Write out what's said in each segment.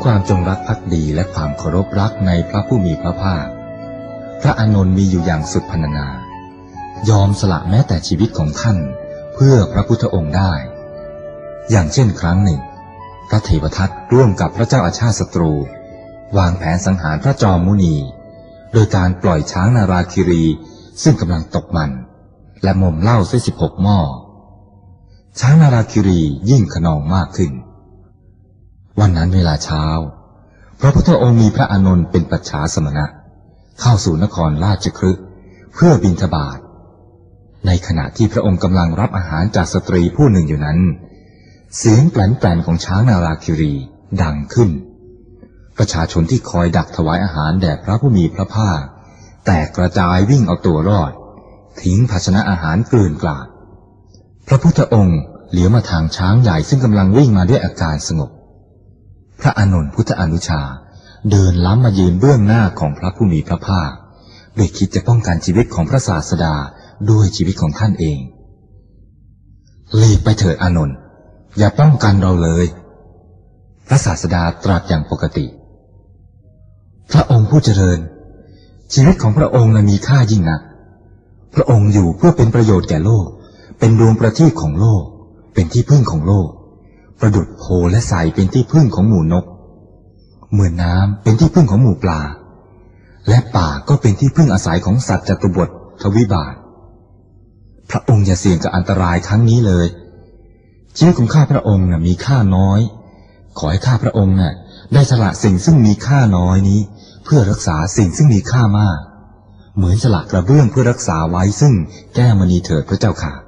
ความจงรักภักดีและความเคารพรักในพระผู้มีพระภาคพระอานนท์มีอยู่อย่างสุดพรรณนายอมสละแม้แต่ชีวิตของท่านเพื่อพระพุทธองค์ได้อย่างเช่นครั้งหนึ่งพระเทวทัตร่วมกับพระเจ้าอาชาติศัตรูวางแผนสังหารพระจอมมุนีโดยการปล่อยช้างนาราคิรีซึ่งกำลังตกมันและมอมเหล้าเสีย16 หม้อช้างนาราคิรียิ่งขนองมากขึ้นวันนั้นเวลาเช้าพระพุทธองค์มีพระอานนท์เป็นปัจฉาสมณะเข้าสู่นครราชคฤห์เพื่อบิณฑบาตในขณะที่พระองค์กำลังรับอาหารจากสตรีผู้หนึ่งอยู่นั้นเสียงแปลนๆของช้างนาราคิรีดังขึ้นประชาชนที่คอยดักถวายอาหารแด่พระผู้มีพระภาคแตกกระจายวิ่งเอาตัวรอดทิ้งภาชนะอาหารเกลื่อนกลาดพระพุทธองค์เหลียวมาทางช้างใหญ่ซึ่งกำลังวิ่งมาด้วยอาการสงบพระอานนท์พุทธอนุชาเดินล้ำมายืนเบื้องหน้าของพระผู้มีพระภาคโดยคิดจะป้องกันชีวิตของพระศาสดาด้วยชีวิตของท่านเองหลีกไปเถิดอานนท์อย่าป้องกันเราเลยพระศาสดาตรัสอย่างปกติพระองค์ผู้เจริญชีวิตของพระองค์มีค่ายิ่งนักพระองค์อยู่เพื่อเป็นประโยชน์แก่โลกเป็นดวงประทีปของโลกเป็นที่พึ่งของโลกประดุจโพและไสเป็นที่พึ่งของหมู่นกเหมือนน้ำเป็นที่พึ่งของหมู่ปลาและป่าก็เป็นที่พึ่งอาศัยของสัตว์จตุบททวิบาทพระองค์อย่าเสี่ยงกับอันตรายครั้งนี้เลยชีวิตของข้าพระองค์มีค่าน้อยขอให้ข้าพระองค์ได้สละสิ่งซึ่งมีค่าน้อยนี้เพื่อรักษาสิ่งซึ่งมีค่ามากเหมือนสละกระเบื้องเพื่อรักษาไว้ซึ่งแก้วมณีเถิดพระเจ้าค่ะ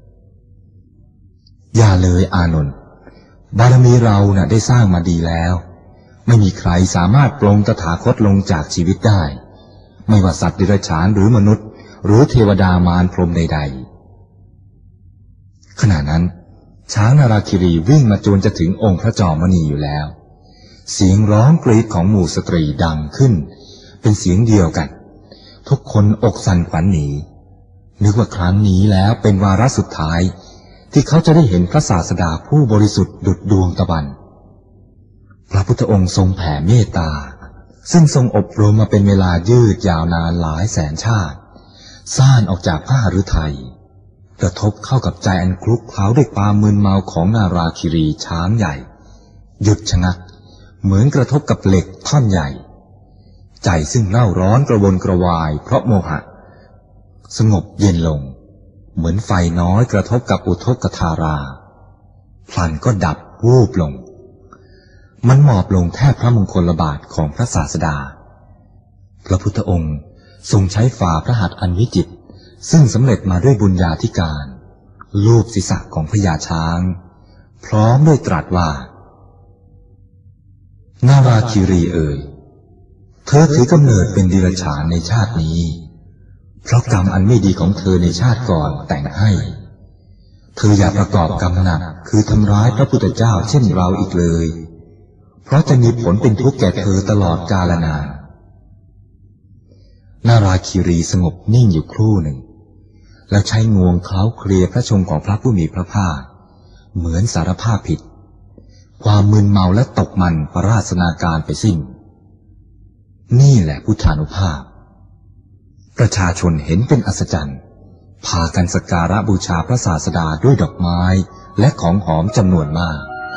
อย่าเลยอานนท์บารมีเราได้สร้างมาดีแล้วไม่มีใครสามารถปลงตถาคตลงจากชีวิตได้ไม่ว่าสัตว์ดิรัจฉานหรือมนุษย์หรือเทวดามารพรหมใดๆขณะนั้นช้างนาราคิรีวิ่งมาจนจะถึงองค์พระจอมมณีอยู่แล้วเสียงร้องกรีดของหมู่สตรีดังขึ้นเป็นเสียงเดียวกันทุกคนอกสั่นขวัญหนีนึกว่าครั้งนี้แล้วเป็นวาระสุดท้ายที่เขาจะได้เห็นพระศาสดาผู้บริสุทธิ์ดุจดวงตะวันพระพุทธองค์ทรงแผ่เมตตาซึ่งทรงอบรมมาเป็นเวลายืดยาวนานหลายแสนชาติซ่านออกจากพระฤทัยกระทบเข้ากับใจอันคลุกเคล้าด้วยความมึนเมาของนาราคิรีช้างใหญ่หยุดชะงักเหมือนกระทบกับเหล็กท่อนใหญ่ใจซึ่งเล่าร้อนกระวนกระวายเพราะโมหะสงบเย็นลงเหมือนไฟน้อยกระทบกับอุทกธาราพลันก็ดับวูบลงมันหมอบลงแทบพระมงคลบาทของพระศาสดาพระพุทธองค์ทรงใช้ฝ่าพระหัตถ์อันวิจิตรซึ่งสำเร็จมาด้วยบุญญาธิการลูบศีรษะของพญาช้างพร้อมด้วยตรัสว่านาราคิรีเอ๋ยเธอถือกำเนิดเป็นดิรัจฉานในชาตินี้เพราะกรรมอันไม่ดีของเธอในชาติก่อนแต่งให้เธออย่าประกอบกรรมหนักคือทำร้ายพระพุทธเจ้าเช่นเราอีกเลยเพราะจะมีผลเป็นทุกข์แก่เธอตลอดกาลนานนาราคิรีสงบนิ่งอยู่ครู่หนึ่งแล้วใช้งวงเคล้าเคลียพระชงของพระผู้มีพระภาคเหมือนสารภาพผิดความมึนเมาและตกมันประราศนาการไปสิ้นนี่แหละพุทธานุภาพประชาชนเห็นเป็นอัศจรรย์พากันสักการะบูชาพระศาสดาด้วยดอกไม้และของหอมจำนวนมาก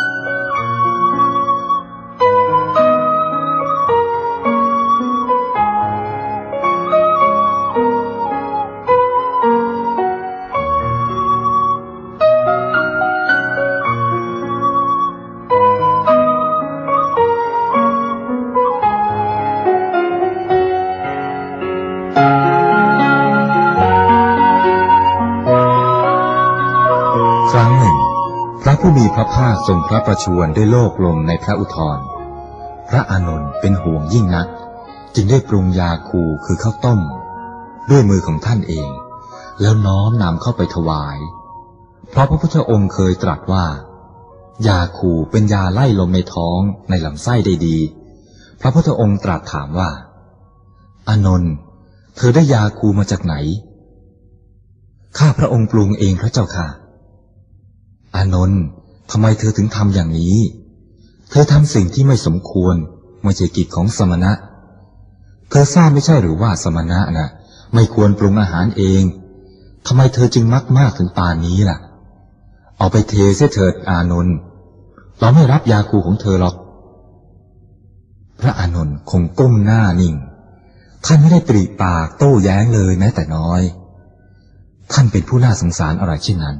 ผู้มีพระภาคทรงพระประชวรด้วยโลกลมในพระอุทธรพระอานนท์เป็นห่วงยิ่งนักจึงได้ปรุงยาคูคือข้าวต้มด้วยมือของท่านเองแล้วน้อมนำเข้าไปถวายเพราะพระพุทธองค์เคยตรัสว่ายาคูเป็นยาไล่ลมในท้องในลำไส้ได้ดีพระพุทธองค์ตรัสถามว่าอานนท์เธอได้ยาคูมาจากไหนข้าพระองค์ปรุงเองพระเจ้าค่ะอานนท์ทำไมเธอถึงทำอย่างนี้เธอทำสิ่งที่ไม่สมควรไม่ใช่กิจของสมณะเธอทราบไม่ใช่หรือว่าสมณะน่ะไม่ควรปรุงอาหารเองทำไมเธอจึงมักมากถึงป่านนี้ล่ะเอาไปเทเสียเถิดอานนท์เราไม่รับยาคูของเธอหรอกพระอานนท์คงก้มหน้านิ่งท่านไม่ได้ปริปากโต้แย้งเลยแม้แต่น้อยท่านเป็นผู้น่าสงสารอะไรเช่นนั้น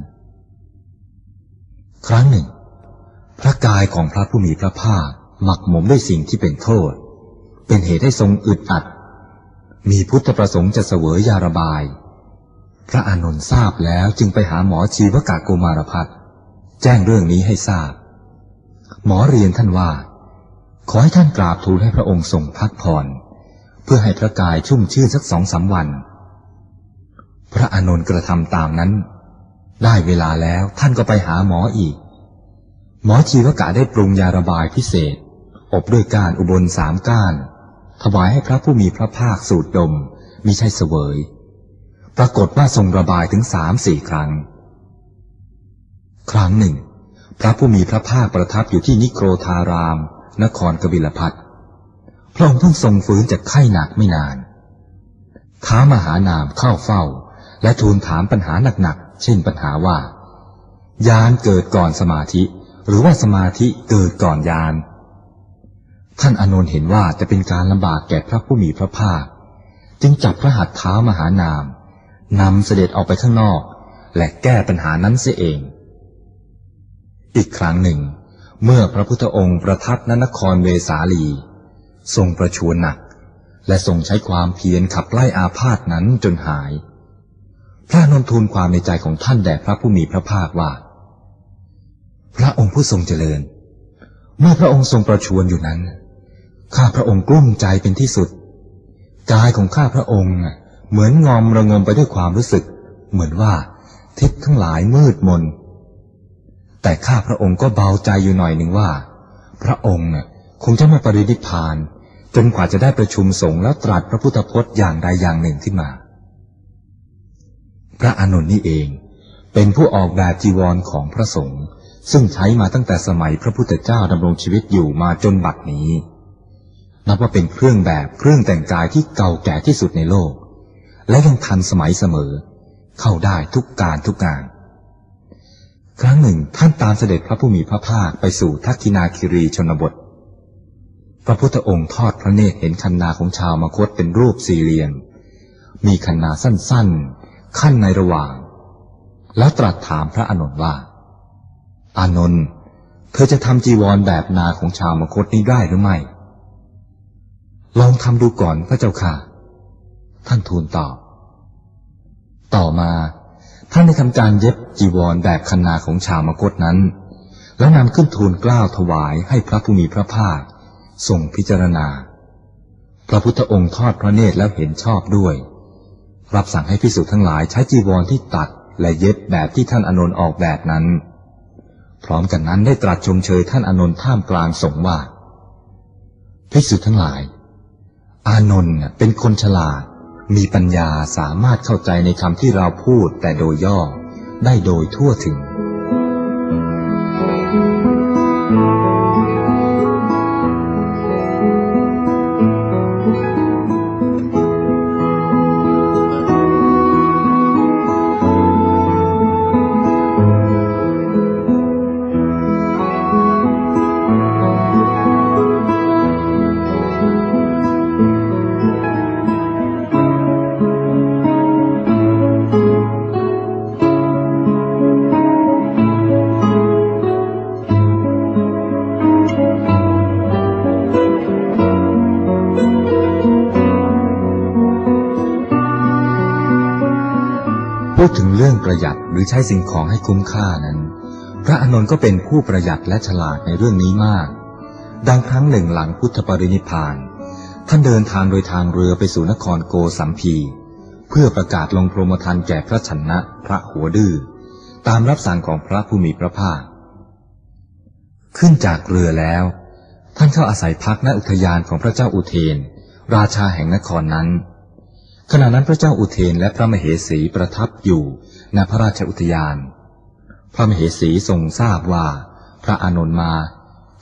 ครั้งหนึ่งพระกายของพระผู้มีพระภาคหมักหมมด้วยสิ่งที่เป็นโทษเป็นเหตุให้ทรงอึดอัดมีพุทธประสงค์จะเสวยยาระบายพระอานนท์ทราบแล้วจึงไปหาหมอชีวกะโกมารพัสแจ้งเรื่องนี้ให้ทราบหมอเรียนท่านว่าขอให้ท่านกราบทูลให้พระองค์ทรงพักผ่อนเพื่อให้พระกายชุ่มชื่นสัก2-3 วันพระอานนท์กระทำตามนั้นได้เวลาแล้วท่านก็ไปหาหมออีกหมอชีวกะได้ปรุงยาระบายพิเศษอบด้วยก้านอุบล3 ก้านถวายให้พระผู้มีพระภาคสูดดมมิใช่เสวยปรากฏว่าทรงระบายถึง3-4 ครั้งครั้งหนึ่งพระผู้มีพระภาคประทับอยู่ที่นิโครธารามนครกบิลพัสดุพระองค์เพิ่งทรงฟื้นจากไข้หนักไม่นานท้ามหานามเข้าเฝ้าและทูลถามปัญหาหนักๆเช่นปัญหาว่าญาณเกิดก่อนสมาธิหรือว่าสมาธิเกิดก่อนญาณท่านอานนท์เห็นว่าจะเป็นการลำบากแก่พระผู้มีพระภาคจึงจับพระหัตถ์เท้ามหานามนำเสด็จออกไปข้างนอกและแก้ปัญหานั้นเสียเองอีกครั้งหนึ่งเมื่อพระพุทธองค์ประทับณนครเวสาลีทรงประชวรหนักและทรงใช้ความเพียรขับไล่อาพาธนั้นจนหายพระอานนท์ทูลความในใจของท่านแด่พระผู้มีพระภาคว่าพระองค์ผู้ทรงเจริญเมื่อพระองค์ทรงประชวรอยู่นั้นข้าพระองค์กลุ้มใจเป็นที่สุดกายของข้าพระองค์เหมือนงอมระงมไปด้วยความรู้สึกเหมือนว่าทิศทั้งหลายมืดมนแต่ข้าพระองค์ก็เบาใจอยู่หน่อยหนึ่งว่าพระองค์คงจะไม่ปรินิพพานจนกว่าจะได้ประชุมสงฆ์แล้วตรัสพระพุทธพจน์อย่างใดอย่างหนึ่งขึ้นมาพระอานนท์นี่เองเป็นผู้ออกแบบจีวรของพระสงฆ์ซึ่งใช้มาตั้งแต่สมัยพระพุทธเจ้าดำรงชีวิตอยู่มาจนบัดนี้นับว่าเป็นเครื่องแบบเครื่องแต่งกายที่เก่าแก่ที่สุดในโลกและยังทันสมัยเสมอเข้าได้ทุกการทุกงานครั้งหนึ่งท่านตามเสด็จพระผู้มีพระภาคไปสู่ทักษิณาคิรีชนบทพระพุทธองค์ทอดพระเนตรเห็นคันนาของชาวมคธเป็นรูปสี่เหลี่ยมมีคันนาสั้นๆขั้นในระหว่างแล้วตรัสถามพระอานนท์ว่าอานนท์เธอจะทำจีวรแบบนาของชาวมคธนี้ได้หรือไม่ลองทำดูก่อนพระเจ้าค่ะท่านทูลตอบต่อมาท่านได้ทำการเย็บจีวรแบบคันนาของชาวมคธนั้นแล้วนำขึ้นทูลเกล้าถวายให้พระผู้มีพระภาคทรงพิจารณาพระพุทธองค์ทอดพระเนตรแล้วเห็นชอบด้วยรับสั่งให้ภิกษุทั้งหลายใช้จีวรที่ตัดและเย็บแบบที่ท่านอานนท์ออกแบบนั้นพร้อมกันนั้นได้ตรัสชมเชยท่านอานนท์ท่ามกลางสงฆ์ว่าภิกษุทั้งหลายอานนท์เป็นคนฉลาดมีปัญญาสามารถเข้าใจในคำที่เราพูดแต่โดยย่อได้โดยทั่วถึงพูดถึงเรื่องประหยัดหรือใช้สิ่งของให้คุ้มค่านั้นพระอานนท์ก็เป็นผู้ประหยัดและฉลาดในเรื่องนี้มากดังครั้งหนึ่งหลังพุทธปรินิพพานท่านเดินทางโดยทางเรือไปสู่นครโกสัมพีเพื่อประกาศลงโปรโมทานแก่พระชนะพระหัวดื้อตามรับสั่งของพระผู้มีพระภาคขึ้นจากเรือแล้วท่านเข้าอาศัยพักณอุทยานของพระเจ้าอุเทนราชาแห่งนครนั้นขณะนั้นพระเจ้าอุเทนและพระมเหสีประทับอยู่ณพระราชอุทยานพระมเหสีทรงทราบว่าพระอานนท์มาก็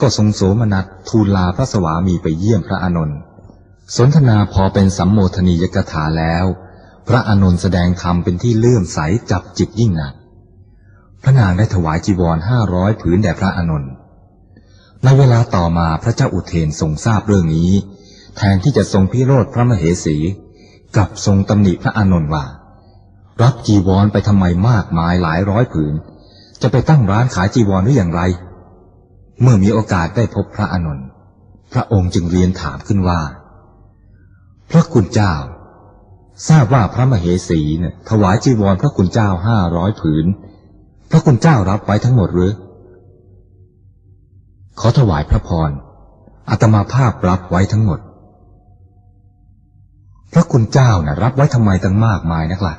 ก็ทรงโสมนัสทูลลาพระสวามีไปเยี่ยมพระอานนท์สนทนาพอเป็นสัมโมทนียกถาแล้วพระอานนท์แสดงธรรมเป็นที่เลื่อมใสจับจิตยิ่งนักพระนางได้ถวายจีวร500 ผืนแด่พระอานนท์ในเวลาต่อมาพระเจ้าอุเทนทรงทราบเรื่องนี้แทนที่จะทรงพิโรธพระมเหสีกลับทรงตำหนิพระอานนท์ว่ารับจีวรไปทำไมมากมายหลายร้อยผืนจะไปตั้งร้านขายจีวรหรืออย่างไรเมื่อมีโอกาสได้พบพระอานนท์พระองค์จึงเรียนถามขึ้นว่าพระคุณเจ้าทราบว่าพระมเหสีเนี่ยถวายจีวรพระคุณเจ้า500 ผืนพระคุณเจ้ารับไว้ทั้งหมดหรือขอถวายพระพรอาตมาภาพรับไว้ทั้งหมดพระคุณเจ้าน่ะรับไว้ทำไมตั้งมากมายนักล่ะ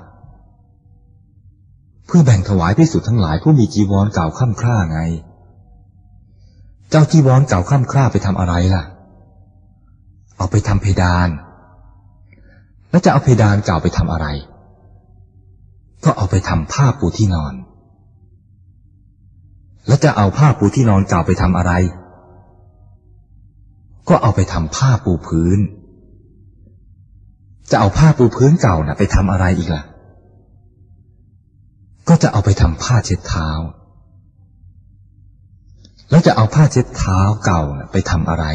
เพื่อแบ่งถวายภิกษุทั้งหลายผู้มีจีวรเก่าค่ำคร่าไงเจ้าจีวรเก่าค่ำคร่าไปทำอะไรล่ะเอาไปทำเพดานแล้วจะเอาเพดานเก่าไปทำอะไรก็เอาไปทำผ้าปูที่นอนแล้วจะเอาผ้าปูที่นอนเก่าไปทำอะไรก็เอาไปทำผ้าปูพื้นจะเอาผ้าปูพื้นเก่าน่ะไปทำอะไรอีกล่ะก็จะเอาไปทำผ้าเช็ดเท้าแล้วจะเอาผ้าเช็ดเท้าเก่าน่ะไปทำอะไร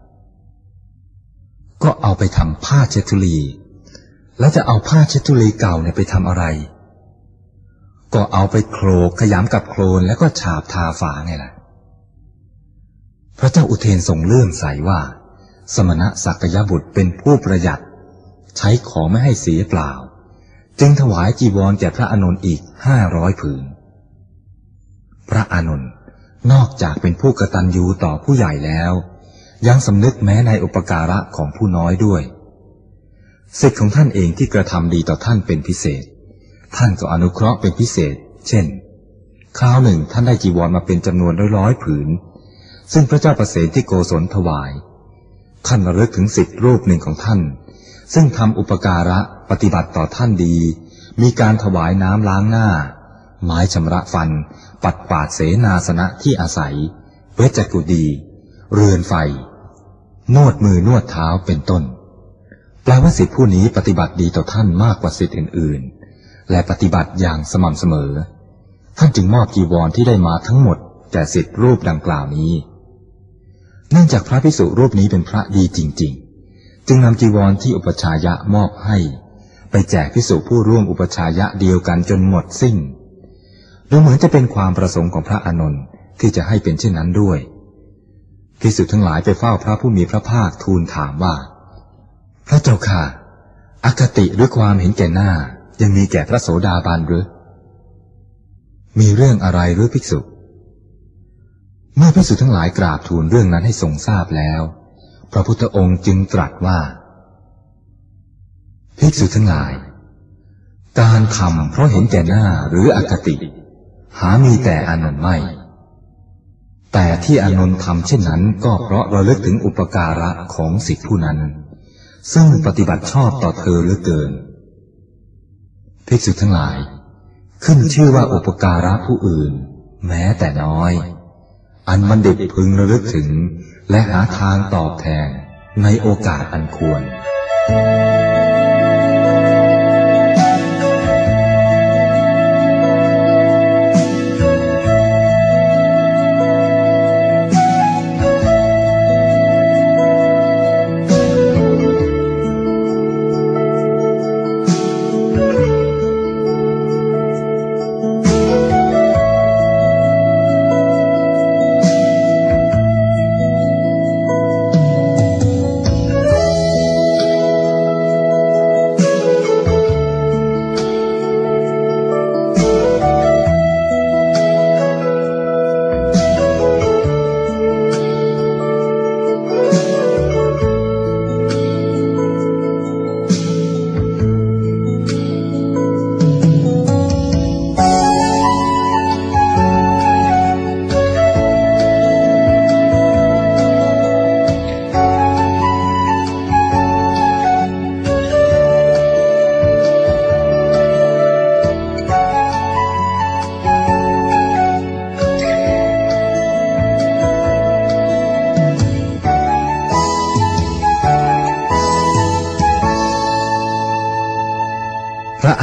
ก็เอาไปทำผ้าเช็ดธุลีแล้วจะเอาผ้าเช็ดธุลีเก่าเนี่ยไปทำอะไรก็เอาไปโคลกขยำกับโคลนแล้วก็ฉาบทาฝาไงล่ะพระเจ้าอุเทนทรงเลื่อมใสว่าสมณะสักยบุตรเป็นผู้ประหยัดใช้ของไม่ให้เสียเปล่าจึงถวายจีวรแก่พระอานนท์อีก500 ผืนพระอานนท์นอกจากเป็นผู้กตัญญูต่อผู้ใหญ่แล้วยังสำนึกแม้ในอุปการะของผู้น้อยด้วยศิษย์ของท่านเองที่กระทำดีต่อท่านเป็นพิเศษท่านก็อนุเคราะห์เป็นพิเศษเช่นคราวหนึ่งท่านได้จีวรมาเป็นจำนวนร้อยผืนซึ่งพระเจ้าประเสนที่โกศลถวายท่านระลึกถึงศิษย์รูปหนึ่งของท่านซึ่งทำอุปการะปฏิบัติต่อท่านดีมีการถวายน้ำล้างหน้าไม้ชำระฟันปัดกวาดเสนาสนะที่อาศัยเวชกุฎีเรือนไฟนวดมือนวดเท้าเป็นต้นแปลว่าศิษย์ผู้นี้ปฏิบัติดีต่อท่านมากกว่าศิษย์อื่นๆและปฏิบัติอย่างสม่ำเสมอท่านจึงมอบจีวรที่ได้มาทั้งหมดแก่ศิษย์รูปดังกล่าวนี้เนื่องจากพระภิกษุรูปนี้เป็นพระดีจริงๆจึงนำจีวรที่อุปชายะมอบให้ไปแจกภิกษุผู้ร่วมอุปชายะเดียวกันจนหมดสิ้นดูเหมือนจะเป็นความประสงค์ของพระอานนท์ที่จะให้เป็นเช่นนั้นด้วยภิกษุทั้งหลายไปเฝ้าพระผู้มีพระภาคทูลถามว่าพระเจ้าค่ะอคติหรือความเห็นแก่หน้ายังมีแก่พระโสดาบันหรือมีเรื่องอะไรหรือภิกษุเมื่อภิกษุทั้งหลายกราบทูลเรื่องนั้นให้ทรงทราบแล้วพระพุทธองค์จึงตรัสว่าภิกษุทั้งหลายการทำเพราะเห็นแก่หน้าหรืออคติหามีแต่อานนท์ไม่แต่ที่อานนท์ทำเช่นนั้นก็เพราะระลึกถึงอุปการะของศิษย์ผู้นั้นซึ่งปฏิบัติชอบต่อเธอเหลือเกินภิกษุทั้งหลายขึ้นชื่อว่าอุปการะผู้อื่นแม้แต่น้อยอันบัณฑิตพึงระลึกถึงและหาทางตอบแทนในโอกาสอันควร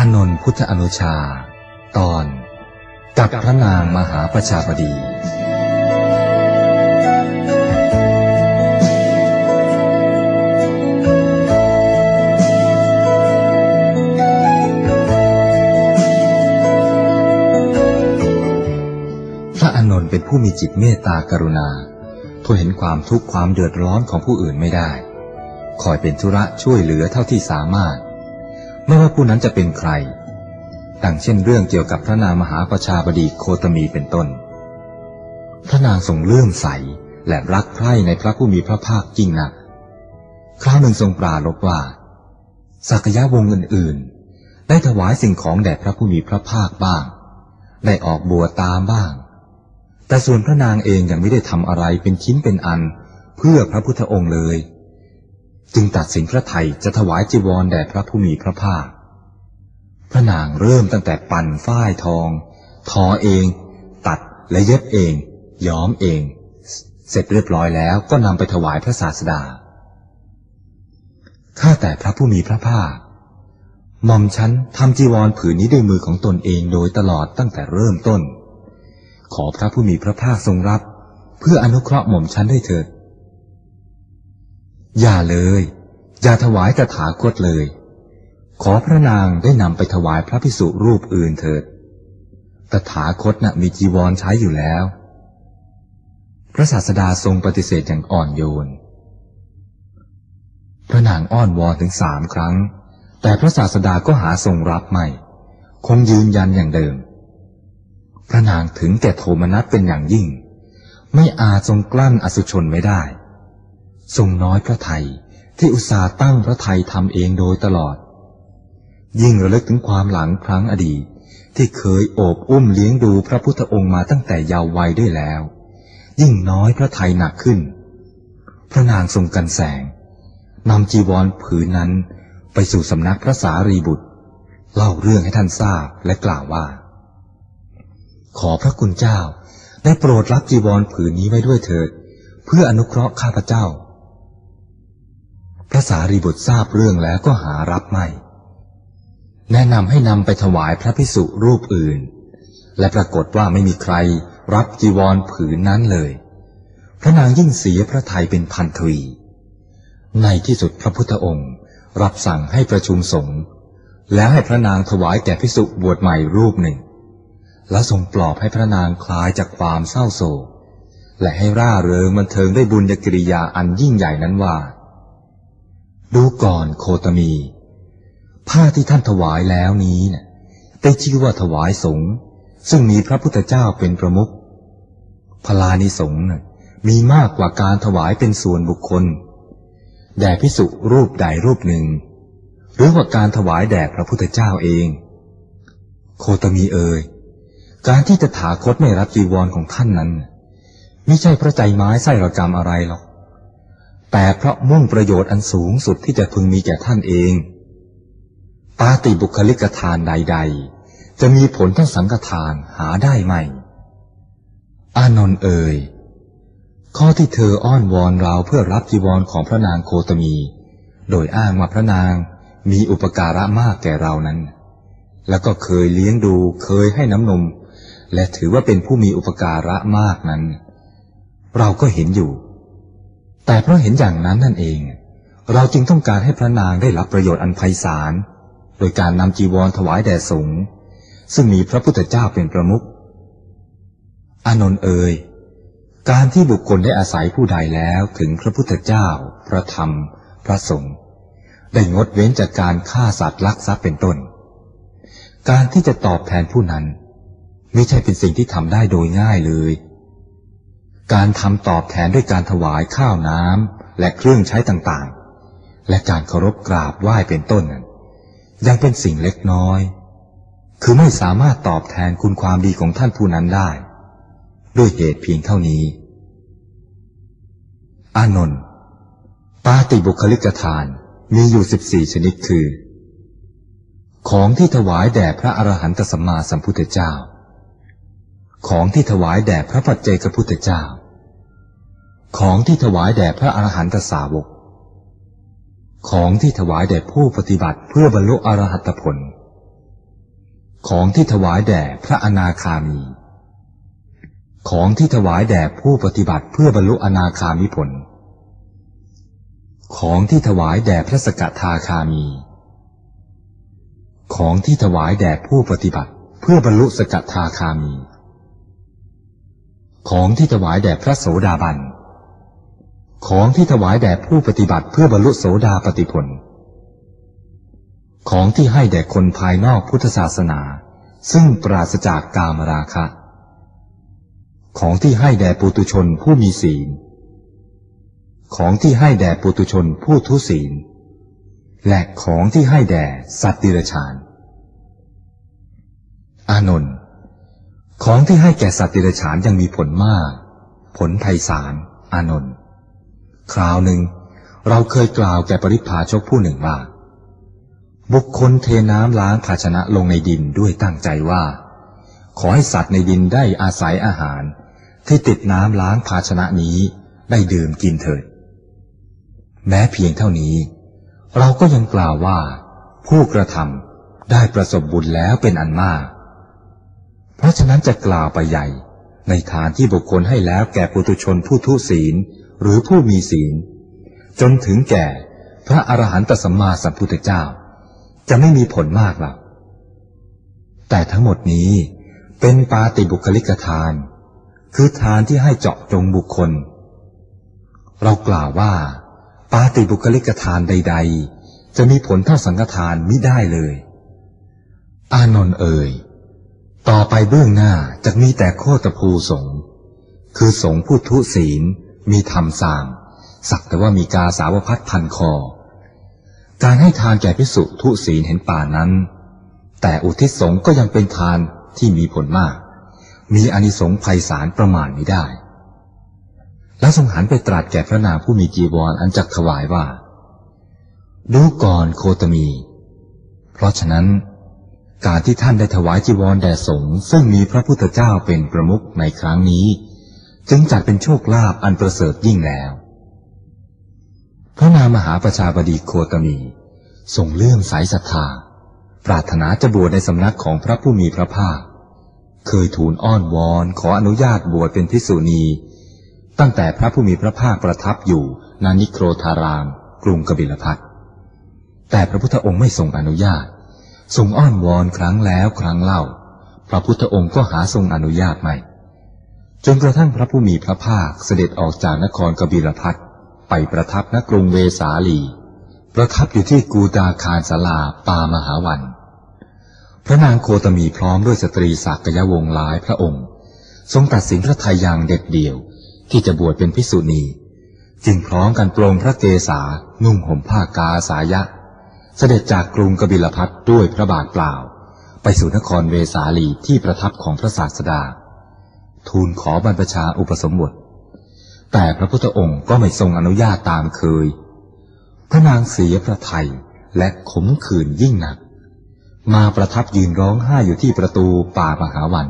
านนท์พุทธอนุชาตอนกับพระนางมหาประชาบดีพระอานนท์เป็นผู้มีจิตเมตตากรุณาทนเห็นความทุกข์ความเดือดร้อนของผู้อื่นไม่ได้คอยเป็นธุระช่วยเหลือเท่าที่สามารถไม่ว่าผู้นั้นจะเป็นใครดังเช่นเรื่องเกี่ยวกับพระนางมหาประชาบดีโคตมีเป็นต้นพระนางทรงเลื่อมใสและรักใคร่ในพระผู้มีพระภาคยิ่งนักคราวหนึ่งทรงปรารภว่าสักยะวงศ์อื่นๆได้ถวายสิ่งของแด่พระผู้มีพระภาคบ้างได้ออกบวชตามบ้างแต่ส่วนพระนางเองยังไม่ได้ทำอะไรเป็นชิ้นเป็นอันเพื่อพระพุทธองค์เลยจึงตัดสินพระทัยจะถวายจีวรแด่พระผู้มีพระภาคพระนางเริ่มตั้งแต่ปั่นฝ้ายทองทอเองตัดและเย็บเองย้อมเองเสร็จเรียบร้อยแล้วก็นำไปถวายพระศาสดาข้าแต่พระผู้มีพระภาคหม่อมฉันทำจีวรผืนนี้ด้วยมือของตนเองโดยตลอดตั้งแต่เริ่มต้นขอพระผู้มีพระภาคทรงรับเพื่ออนุเคราะห์หม่อมฉันด้วยเถิดอย่าเลยอย่าถวายตถาคตเลยขอพระนางได้นำไปถวายพระภิกษุรูปอื่นเถิดตถาคตน่ะมีจีวรใช้อยู่แล้วพระศาสดาทรงปฏิเสธอย่างอ่อนโยนพระนางอ้อนวอนถึง3 ครั้งแต่พระศาสดาก็หาทรงรับไม่คงยืนยันอย่างเดิมพระนางถึงแก่โทมนัสเป็นอย่างยิ่งไม่อาจทรงกลั้นอสุชนไม่ได้ทรงน้อยพระทัยที่อุตส่าห์ตั้งพระทัยทำเองโดยตลอดยิ่งระลึกถึงความหลังครั้งอดีตที่เคยโอบอุ้มเลี้ยงดูพระพุทธองค์มาตั้งแต่เยาว์วัยด้วยแล้วยิ่งน้อยพระทัยหนักขึ้นพระนางทรงกันแสงนำจีวรผืนนั้นไปสู่สำนักพระสารีบุตรเล่าเรื่องให้ท่านทราบและกล่าวว่าขอพระคุณเจ้าได้โปรดรับจีวรผืนนี้ไว้ด้วยเถิดเพื่ออนุเคราะห์ข้าพเจ้าพระสารีบุตรทราบเรื่องแล้วก็หารับไม่แนะนำให้นำไปถวายพระภิกษุรูปอื่นและปรากฏว่าไม่มีใครรับจีวรผืนนั้นเลยพระนางยิ่งเสียพระทัยเป็นพันทวีในที่สุดพระพุทธองค์รับสั่งให้ประชุมสงฆ์แล้วให้พระนางถวายแก่ภิกษุบวชใหม่รูปหนึ่งและทรงปลอบให้พระนางคลายจากความเศร้าโศกและให้ร่าเริงบันเทิงด้วยบุญญกิริยาอันยิ่งใหญ่นั้นว่าดูก่อนโคตมีผ้าที่ท่านถวายแล้วนี้เนี่ยได้ชื่อว่าถวายสงฆ์ซึ่งมีพระพุทธเจ้าเป็นประมุขพลานิสงฆ์มีมากกว่าการถวายเป็นส่วนบุคคลแด่ภิกษุรูปใดรูปหนึ่งหรือว่าการถวายแด่พระพุทธเจ้าเองโคตมีเอ่ยการที่ตถาคตไม่รับจีวรของท่านนั้นไม่ใช่พระใจไม้ไส้ระกรรมอะไรหรอกแต่เพราะมุ่งประโยชน์อันสูงสุดที่จะพึงมีแก่ท่านเองปาติบุคลิกทานใดๆจะมีผลเท่าสังฆทานหาได้ไหมอานนท์เอ่ยข้อที่เธออ้อนวอนเราเพื่อรับจีวรของพระนางโคตมีโดยอ้างว่าพระนางมีอุปการะมากแก่เรานั้นแล้วก็เคยเลี้ยงดูเคยให้น้ำนมและถือว่าเป็นผู้มีอุปการะมากนั้นเราก็เห็นอยู่แต่เพราะเห็นอย่างนั้นนั่นเองเราจึงต้องการให้พระนางได้รับประโยชน์อันไพศาลโดยการนำจีวรถวายแด่สงฆ์ซึ่งมีพระพุทธเจ้าเป็นประมุขอานนท์เอ่ยการที่บุคคลได้อาศัยผู้ใดแล้วถึงพระพุทธเจ้าพระธรรมพระสงฆ์ได้งดเว้นจากการฆ่าสัตว์ลักทรัพย์เป็นต้นการที่จะตอบแทนผู้นั้นไม่ใช่เป็นสิ่งที่ทำได้โดยง่ายเลยการทำตอบแทนด้วยการถวายข้าวน้ำและเครื่องใช้ต่างๆและการเคารพกราบไหว้เป็นต้นนั้นยังเป็นสิ่งเล็กน้อยคือไม่สามารถตอบแทนคุณความดีของท่านผู้นั้นได้ด้วยเหตุเพียงเท่านี้อานนท์ปาติบุคลิกทานมีอยู่14 ชนิดคือของที่ถวายแด่พระอรหันตสัมมาสัมพุทธเจ้าของที่ถวายแด่พระปัจเจกพุทธเจ้าของที่ถวายแด่พระอรหันตสาวกของที่ถวายแด่ผู้ปฏิบัติเพื่อบรรลุอรหัตผลของที่ถวายแด่พระอนาคามีของที่ถวายแด่ผู้ปฏิบัติเพื่อบรรลุอนาคามิผลของที่ถวายแด่พระสกทาคามีของที่ถวายแด่ผู้ปฏิบัติเพื่อบรรลุสกทาคามีของที่ถวายแด่พระโสดาบันของที่ถวายแด่ผู้ปฏิบัติเพื่อบรรลุโสดาปัตติผลของที่ให้แด่คนภายนอกพุทธศาสนาซึ่งปราศจากกามราคะของที่ให้แด่ปุถุชนผู้มีศีลของที่ให้แด่ปุถุชนผู้ทุศีลและของที่ให้แด่สัตว์ดิเรกชันอานนท์ของที่ให้แก่สัตว์ดิเรกชันยังมีผลมากผลไพศาลอานนท์คราวหนึ่งเราเคยกล่าวแก่ปริพาชกผู้หนึ่งว่าบุคคลเทน้ำล้างภาชนะลงในดินด้วยตั้งใจว่าขอให้สัตว์ในดินได้อาศัยอาหารที่ติดน้ำล้างภาชนะนี้ได้ดื่มกินเถิดแม้เพียงเท่านี้เราก็ยังกล่าวว่าผู้กระทำได้ประสบบุญแล้วเป็นอันมากเพราะฉะนั้นจะกล่าวไปใหญ่ในทานที่บุคคลให้แล้วแก่ปุถุชนผู้ทุศีลหรือผู้มีศีลจนถึงแก่พระอรหันตสัมมาสัมพุทธเจ้าจะไม่มีผลมากหรอกแต่ทั้งหมดนี้เป็นปาติบุคลิกทานคือทานที่ให้เจาะจงบุคคลเรากล่าวว่าปาติบุคลิกทานใดๆจะมีผลเท่าสังฆทานมิได้เลยอานนท์เอ่ยต่อไปเบื้องหน้าจะมีแต่โคตภูสงฆ์คือสงฆ์ผู้ทุศีลมีธรรมสามสักแต่ว่ามีกาสาวพัดพันคอการให้ทานแก่ภิกษุทุศีลเห็นป่านนั้นแต่อุทิศสงฆ์ก็ยังเป็นทานที่มีผลมากมีอานิสงส์ไพศาลประมาณไม่ได้แล้วทรงหันไปตรัสแก่พระนางผู้มีจีวรอันจักถวายว่าดูก่อนโคตมีเพราะฉะนั้นการที่ท่านได้ถวายจีวรแด่สงฆ์ซึ่งมีพระพุทธเจ้าเป็นประมุขในครั้งนี้จึงจัดเป็นโชคลาภอันประเสริฐยิ่งแล้วพระนางมหาประชาบดีโคตมีทรงเลื่อมใสศรัทธาปรารถนาจะบวชในสำนักของพระผู้มีพระภาคเคยทูลอ้อนวอนขออนุญาตบวชเป็นภิกษุณีตั้งแต่พระผู้มีพระภาคประทับอยู่ณนิโครธารามกรุงกบิลพัสแต่พระพุทธองค์ไม่ทรงอนุญาตทรงอ้อนวอนครั้งแล้วครั้งเล่าพระพุทธองค์ก็หาทรงอนุญาตไม่จนกระทั่งพระผู้มีพระภาคเสด็จออกจากนครกบิลพัสไปประทับณกรุงเวสาลีประทับอยู่ที่กูดาคารศาลาปามหาวันพระนางโคตมีพร้อมด้วยสตรีสักยวงศ์หลายพระองค์ทรงตัดสินพระทัยอย่างเด็ดเดี่ยวที่จะบวชเป็นภิกษุณีจึงพร้อมกันปลงพระเกศานุ่งห่มผ้ากาสายะเสด็จจากกรุงกบิลพัสด้วยพระบาทเปล่าไปสู่นครเวสาลีที่ประทับของพระศาสดาทูลขอบรรพชาอุปสมบทแต่พระพุทธองค์ก็ไม่ทรงอนุญาตตามเคยพระนางเสียพระทัยและขมขื่นยิ่งหนักมาประทับยืนร้องไห้อยู่ที่ประตูป่ามหาวัน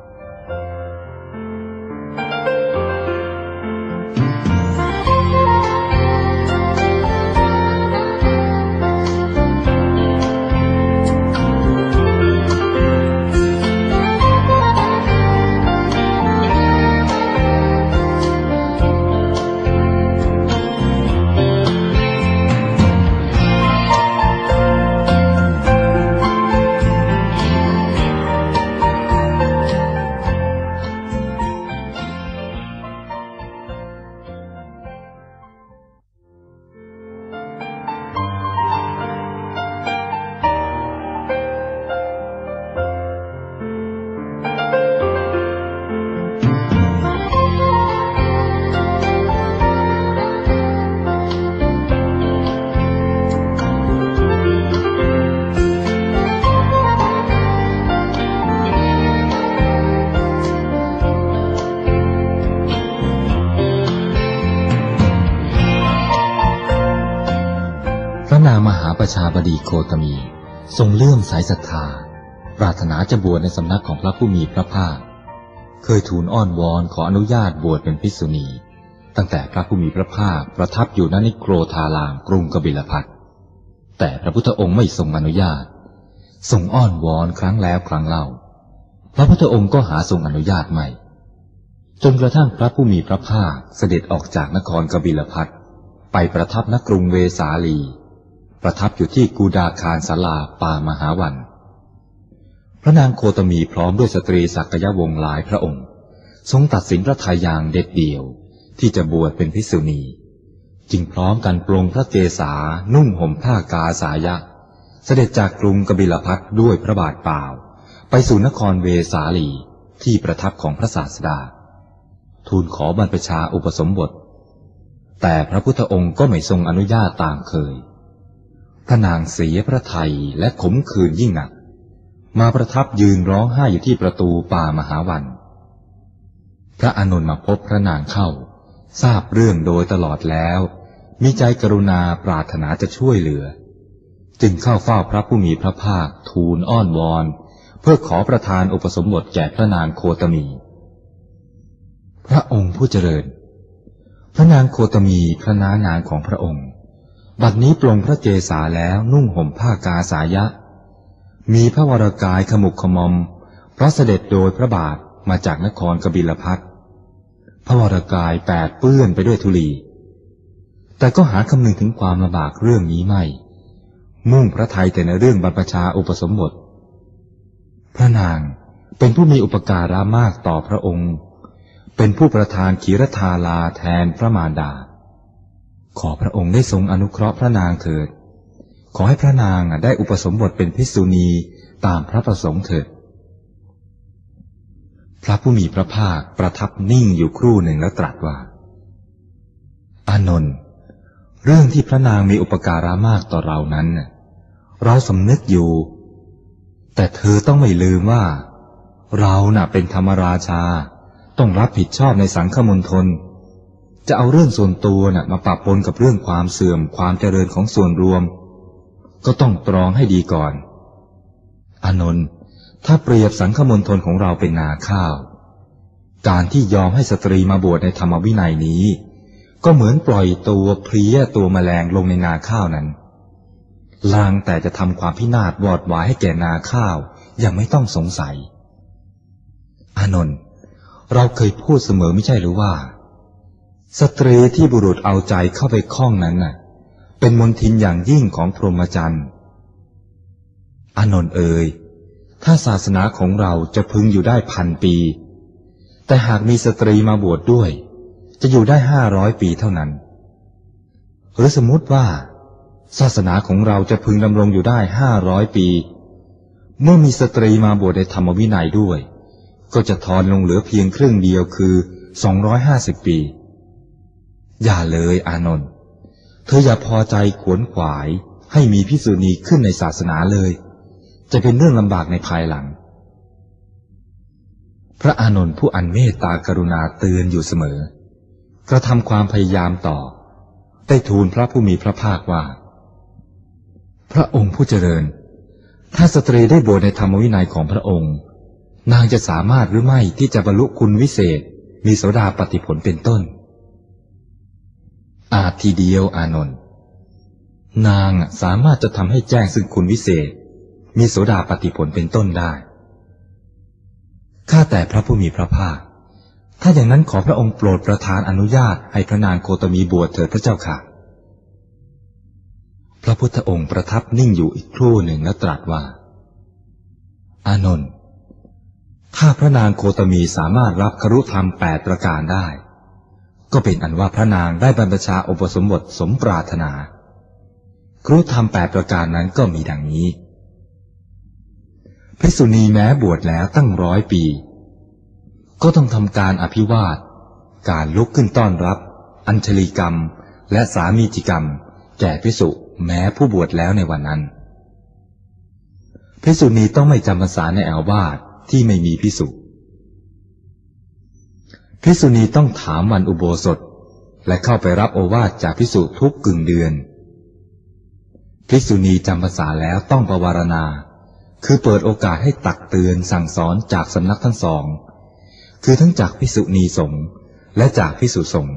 มหาประชาบดีโคตมีทรงเลื่อมใสศรัทธาปรารถนาจะบวชในสำนักของพระผู้มีพระภาคเคยทูลอ้อนวอนขออนุญาตบวชเป็นภิกษุณีตั้งแต่พระผู้มีพระภาคประทับอยู่ณนิโครธารามกรุงกบิลพัสแต่พระพุทธองค์ไม่ทรงอนุญาตทรงอ้อนวอนครั้งแล้วครั้งเล่าพระพุทธองค์ก็หาทรงอนุญาตไม่จนกระทั่งพระผู้มีพระภาคเสด็จออกจากนครกบิลพัสไปประทับณกรุงเวสาลีประทับอยู่ที่กูดาคารศาลาป่ามหาวันพระนางโคตมีพร้อมด้วยสตรีสักยวงศ์หลายพระองค์ทรงตัดสินพระทัยอย่างเด็ดเดี่ยวที่จะบวชเป็นภิกษุณีจึงพร้อมกันปลงพระเกศานุ่งห่มผ้ากาสายะเสด็จจากกรุงกบิลพัสด้วยพระบาทเปล่าไปสู่นครเวสาลีที่ประทับของพระศาสดาทูลขอบรรพชาอุปสมบทแต่พระพุทธองค์ก็ไม่ทรงอนุญาตตามเคยพระนางเสียพระทัยและขมขื่นยิ่งหนักมาประทับยืนร้องไห้อยู่ที่ประตูป่ามหาวันพระอานนท์มาพบพระนางเข้าทราบเรื่องโดยตลอดแล้วมีใจกรุณาปรารถนาจะช่วยเหลือจึงเข้าเฝ้าพระผู้มีพระภาคทูลอ้อนวอนเพื่อขอประทานอุปสมบทแก่พระนางโคตมีพระองค์ผู้เจริญพระนางโคตมีพระน้านางของพระองค์บัดนี้ปลงพระเกศาแล้วนุ่งห่มผ้ากาสายะมีพระวรกายขมุกขมอมเพราะเสด็จโดยพระบาทมาจากนครกบิลพัสพระวรกายแปดเปื้อนไปด้วยธุลีแต่ก็หาคำนึงถึงความลำบากเรื่องนี้ไม่มุ่งพระทัยแต่ในเรื่องบรรพชาอุปสมบทพระนางเป็นผู้มีอุปการะมากต่อพระองค์เป็นผู้ประทานขีรทาลาแทนพระมารดาขอพระองค์ได้ทรงอนุเคราะห์พระนางเถิดขอให้พระนางได้อุปสมบทเป็นภิกษุณีตามพระประสงค์เถิดพระผู้มีพระภาคประทับนิ่งอยู่ครู่หนึ่งแล้วตรัสว่าอานนท์เรื่องที่พระนางมีอุปการะมากต่อเรานั้นเราสำนึกอยู่แต่เธอต้องไม่ลืมว่าเราเป็นธรรมราชาต้องรับผิดชอบในสังฆมณฑลจะเอาเรื่องส่วนตัวมาปะปนกับเรื่องความเสื่อมความเจริญของส่วนรวมก็ต้องตรองให้ดีก่อนอานนท์ถ้าเปรียบสังฆมณฑลของเราเป็นนาข้าวการที่ยอมให้สตรีมาบวชในธรรมวินัยนี้ก็เหมือนปล่อยตัวเพลี้ยตัวแมลงลงในนาข้าวนั้นลางแต่จะทำความพินาศวอดวายให้แก่นาข้าวยังไม่ต้องสงสัยอานนท์เราเคยพูดเสมอไม่ใช่หรือว่าสตรีที่บุรุษเอาใจเข้าไปคล้องนั้นเป็นมนทินอย่างยิ่งของพรหมจรรย์อานนท์เอ๋ยถ้าศาสนาของเราจะพึงอยู่ได้1,000 ปีแต่หากมีสตรีมาบวชด้วยจะอยู่ได้500 ปีเท่านั้นหรือสมมติว่าศาสนาของเราจะพึงดำรงอยู่ได้500 ปีเมื่อมีสตรีมาบวชในธรรมวินัยด้วยก็จะทอนลงเหลือเพียงครึ่งเดียวคือ250 ปีอย่าเลยอานนท์เธออย่าพอใจขวนขวายให้มีภิกษุณีขึ้นในศาสนาเลยจะเป็นเรื่องลำบากในภายหลังพระอานนท์ผู้อันเมตตากรุณาเตือนอยู่เสมอกระทำความพยายามต่อได้ทูลพระผู้มีพระภาคว่าพระองค์ผู้เจริญถ้าสตรีได้บวชในธรรมวินัยของพระองค์นางจะสามารถหรือไม่ที่จะบรรลุคุณวิเศษมีโสดาปัตติผลเป็นต้นอาจทีเดียวอานนท์นางสามารถจะทำให้แจ้งซึ่งคุณวิเศษมีโสดาปัตติผลเป็นต้นได้ข้าแต่พระผู้มีพระภาคถ้าอย่างนั้นขอพระองค์โปรดประทานอนุญาตให้พระนางโคตมีบวชเถิดพระเจ้าค่ะพระพุทธองค์ประทับนิ่งอยู่อีกครู่หนึ่งแล้วตรัสว่าอานนท์ถ้าพระนางโคตมีสามารถรับครุธรรม8 ประการได้ก็เป็นอันว่าพระนางได้บรรพชาอุปสมบทสมปรารถนาครุธรรม8 ประการนั้นก็มีดังนี้ภิกษุณีแม้บวชแล้วตั้ง100 ปีก็ต้องทำการอภิวาทการลุกขึ้นต้อนรับอัญชลีกรรมและสามีจิกรรมแก่ภิกษุแม้ผู้บวชแล้วในวันนั้นภิกษุณีต้องไม่จำพรรษาในอาวาสที่ไม่มีภิกษุภิกษุณีต้องถามวันอุโบสถและเข้าไปรับโอวาทจากภิกษุทุกกึ่งเดือนภิกษุณีจำพรรษาแล้วต้องปวารณาคือเปิดโอกาสให้ตักเตือนสั่งสอนจากสำนักทั้งสองคือทั้งจากภิกษุณีสงฆ์และจากภิกษุสงฆ์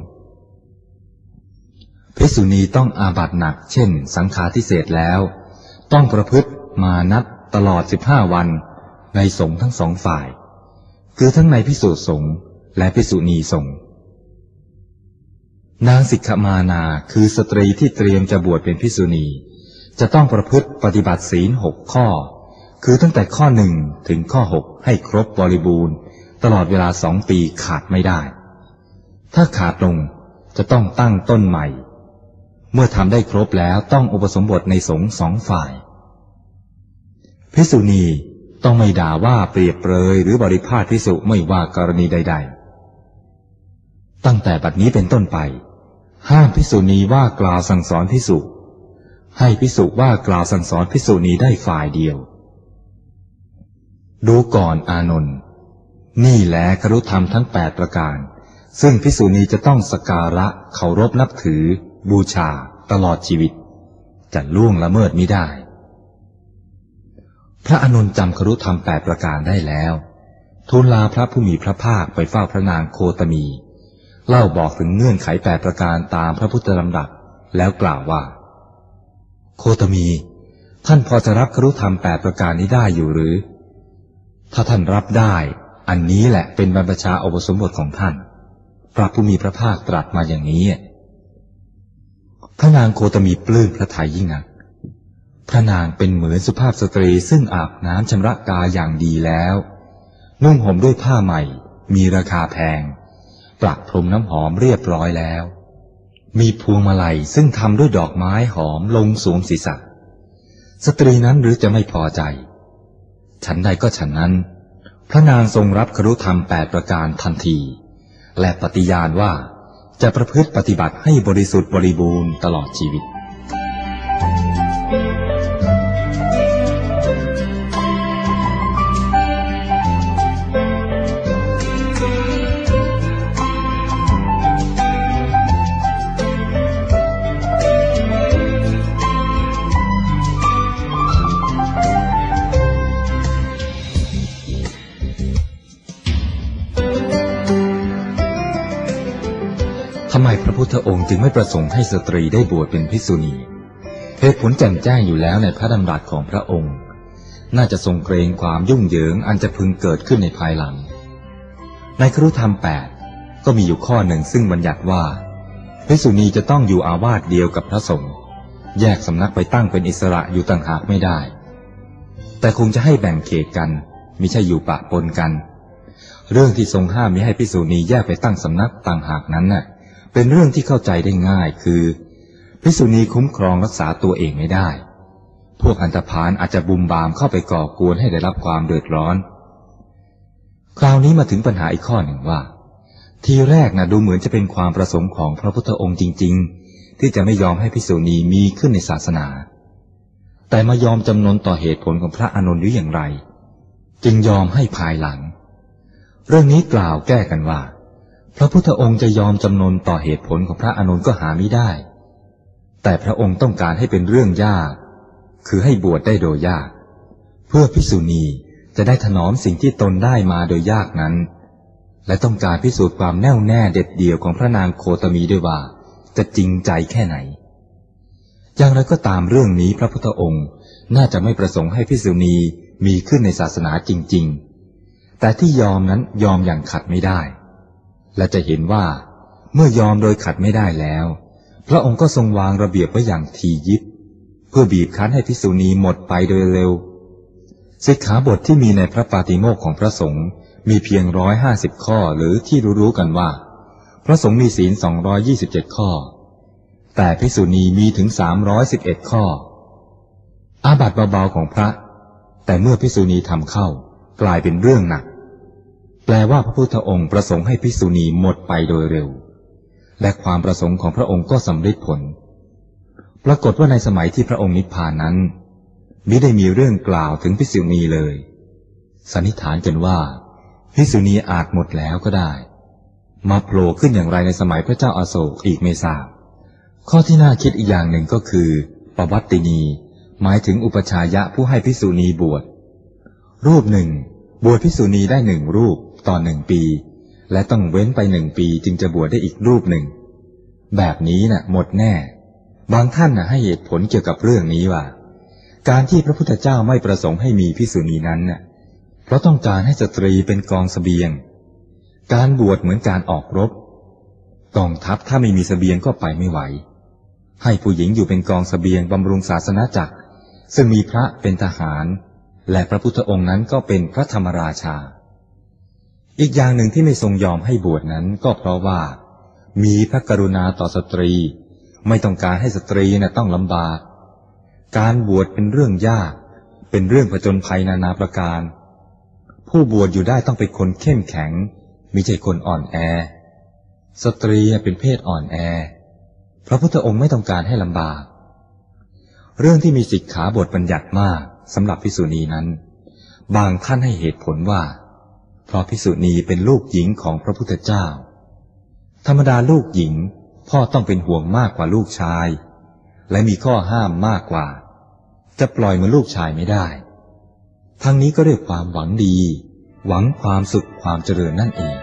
ภิกษุณีต้องอาบัติหนักเช่นสังฆาทิเศษแล้วต้องประพฤติมานัตตลอด15 วันในสงฆ์ทั้ง2 ฝ่ายคือทั้งในภิกษุสงฆ์และภิกษุณีสงฆ์นางสิกขมานาคือสตรีที่เตรียมจะบวชเป็นภิกษุณีจะต้องประพฤติปฏิบัติศีล6 ข้อคือตั้งแต่ข้อ1ถึงข้อ6ให้ครบบริบูรณ์ตลอดเวลา2 ปีขาดไม่ได้ถ้าขาดลงจะต้องตั้งต้นใหม่เมื่อทำได้ครบแล้วต้องอุปสมบทในสงฆ์2 ฝ่ายภิกษุณีต้องไม่ด่าว่าเปรียบเปรยหรือบริพาทภิกษุไม่ว่ากรณีใดๆตั้งแต่บัดนี้เป็นต้นไปห้ามภิกษุณีว่ากล่าวสั่งสอนภิกษุให้ภิกษุว่ากล่าวสั่งสอนภิกษุณีได้ฝ่ายเดียวดูก่อนอานนท์นี่แลคฤธรรมทั้ง8 ประการซึ่งภิกษุณีจะต้องสักการะเคารพนับถือบูชาตลอดชีวิตจะล่วงละเมิดมิได้พระอานนท์จำคฤธรรม8 ประการได้แล้วทูลลาพระผู้มีพระภาคไปเฝ้าพระนางโคตมีเล่าบอกถึงเงื่อนไข8 ประการตามพระพุทธลำดับแล้วกล่าวว่าโคตมีท่านพอจะรับคฤธรรม8 ประการนี้ได้อยู่หรือถ้าท่านรับได้อันนี้แหละเป็นบรรพชาอุปสมบทของท่านพระผู้มีพระภาคตรัสมาอย่างนี้พระนางโคตมีปลื้มพระทัยยิ่งนักพระนางเป็นเหมือนสุภาพสตรีซึ่งอาบน้ำชำระกายอย่างดีแล้วนุ่งห่มด้วยผ้าใหม่มีราคาแพงประพรมน้ำหอมเรียบร้อยแล้วมีพวงมาลัยซึ่งทำด้วยดอกไม้หอมลงสวมศีรษะสตรีนั้นหรือจะไม่พอใจฉันใดก็ฉันนั้นพระนางทรงรับคฤธรรม8 ประการทันทีและปฏิญาณว่าจะประพฤติปฏิบัติให้บริสุทธิ์บริบูรณ์ตลอดชีวิตทำไมพระพุทธองค์จึงไม่ประสงค์ให้สตรีได้บวชเป็นภิกษุณีเหตุผลแจ่มแจ้งอยู่แล้วในพระดำรัสของพระองค์น่าจะทรงเกรงความยุ่งเหยิงอันจะพึงเกิดขึ้นในภายหลังในคฤธรรม8ก็มีอยู่ข้อหนึ่งซึ่งบัญญัติว่าภิกษุณีจะต้องอยู่อาวาสเดียวกับพระสงฆ์แยกสำนักไปตั้งเป็นอิสระอยู่ต่างหากไม่ได้แต่คงจะให้แบ่งเขตกันมิใช่อยู่ปะปนกันเรื่องที่ทรงห้ามมิให้ภิกษุณีแยกไปตั้งสำนักต่างหากนั้นน่ะเป็นเรื่องที่เข้าใจได้ง่ายคือภิกษุณีคุ้มครองรักษาตัวเองไม่ได้พวกอันธพาลอาจจะบุมบามเข้าไปก่อกวนให้ได้รับความเดือดร้อนคราวนี้มาถึงปัญหาอีกข้อหนึ่งว่าทีแรกดูเหมือนจะเป็นความประสงค์ของพระพุทธองค์จริงๆที่จะไม่ยอมให้ภิกษุณีมีขึ้นในศาสนาแต่มายอมจำนนต่อเหตุผลของพระอานนท์หรืออย่างไรจึงยอมให้ภายหลังเรื่องนี้กล่าวแก้กันว่าพระพุทธองค์จะยอมจำนนต่อเหตุผลของพระอานนท์ก็หาไม่ได้แต่พระองค์ต้องการให้เป็นเรื่องยากคือให้บวชได้โดยยากเพื่อภิกษุณีจะได้ถนอมสิ่งที่ตนได้มาโดยยากนั้นและต้องการพิสูจน์ความแน่วแน่เด็ดเดี่ยวของพระนางโคตมีด้วยว่าจะจริงใจแค่ไหนอย่างไรก็ตามเรื่องนี้พระพุทธองค์น่าจะไม่ประสงค์ให้ภิกษุณีมีขึ้นในศาสนาจริงๆแต่ที่ยอมนั้นยอมอย่างขัดไม่ได้และจะเห็นว่าเมื่อยอมโดยขัดไม่ได้แล้วพระองค์ก็ทรงวางระเบียบไว้อย่างถี่ยิบเพื่อบีบคั้นให้ภิกษุณีหมดไปโดยเร็วสิกขาบทที่มีในพระปาติโมกข์ของพระสงฆ์มีเพียง150 ข้อหรือที่รู้ๆกันว่าพระสงฆ์มีศีล227 ข้อแต่ภิกษุณีมีถึง311 ข้ออาบัติเบาๆของพระแต่เมื่อภิกษุณีทำเข้ากลายเป็นเรื่องหนักแปลว่าพระพุทธองค์ประสงค์ให้ภิกษุณีหมดไปโดยเร็วและความประสงค์ของพระองค์ก็สำเร็จผลปรากฏว่าในสมัยที่พระองค์นิพพานนั้นมิได้มีเรื่องกล่าวถึงภิกษุณีเลยสันนิษฐานกันว่าภิกษุณีอาจหมดแล้วก็ได้มาโผล่ขึ้นอย่างไรในสมัยพระเจ้าอโศกอีกไม่ทราบข้อที่น่าคิดอีกอย่างหนึ่งก็คือปวัตตินีหมายถึงอุปชายะผู้ให้ภิกษุณีบวชรูปหนึ่งบวชภิกษุณีได้1 รูปต่อ1 ปีและต้องเว้นไป1 ปีจึงจะบวชได้อีกรูปหนึ่งแบบนี้หมดแน่บางท่านให้เหตุผลเกี่ยวกับเรื่องนี้ว่าการที่พระพุทธเจ้าไม่ประสงค์ให้มีภิกษุณีนั้นน่ะเพราะต้องการให้สตรีเป็นกองเสบียงการบวชเหมือนการออกรบกองทัพถ้าไม่มีเสบียงก็ไปไม่ไหวให้ผู้หญิงอยู่เป็นกองเสบียงบำรุงศาสนาจักรซึ่งมีพระเป็นทหารและพระพุทธองค์นั้นก็เป็นพระธรรมราชาอีกอย่างหนึ่งที่ไม่ทรงยอมให้บวชนั้นก็เพราะว่ามีพระกรุณาต่อสตรีไม่ต้องการให้สตรีต้องลำบากการบวชเป็นเรื่องยากเป็นเรื่องผจญภัยนานาประการผู้บวชอยู่ได้ต้องเป็นคนเข้มแข็งมิใช่คนอ่อนแอสตรีเป็นเพศอ่อนแอพระพุทธองค์ไม่ต้องการให้ลำบากเรื่องที่มีสิกขาบทบัญญัติมากสำหรับภิกษุณีนั้นบางท่านให้เหตุผลว่าเพราะภิกษุณีเป็นลูกหญิงของพระพุทธเจ้าธรรมดาลูกหญิงพ่อต้องเป็นห่วงมากกว่าลูกชายและมีข้อห้ามมากกว่าจะปล่อยเหมือนลูกชายไม่ได้ทั้งนี้ก็ด้วยความหวังดีหวังความสุขความเจริญนั่นเอง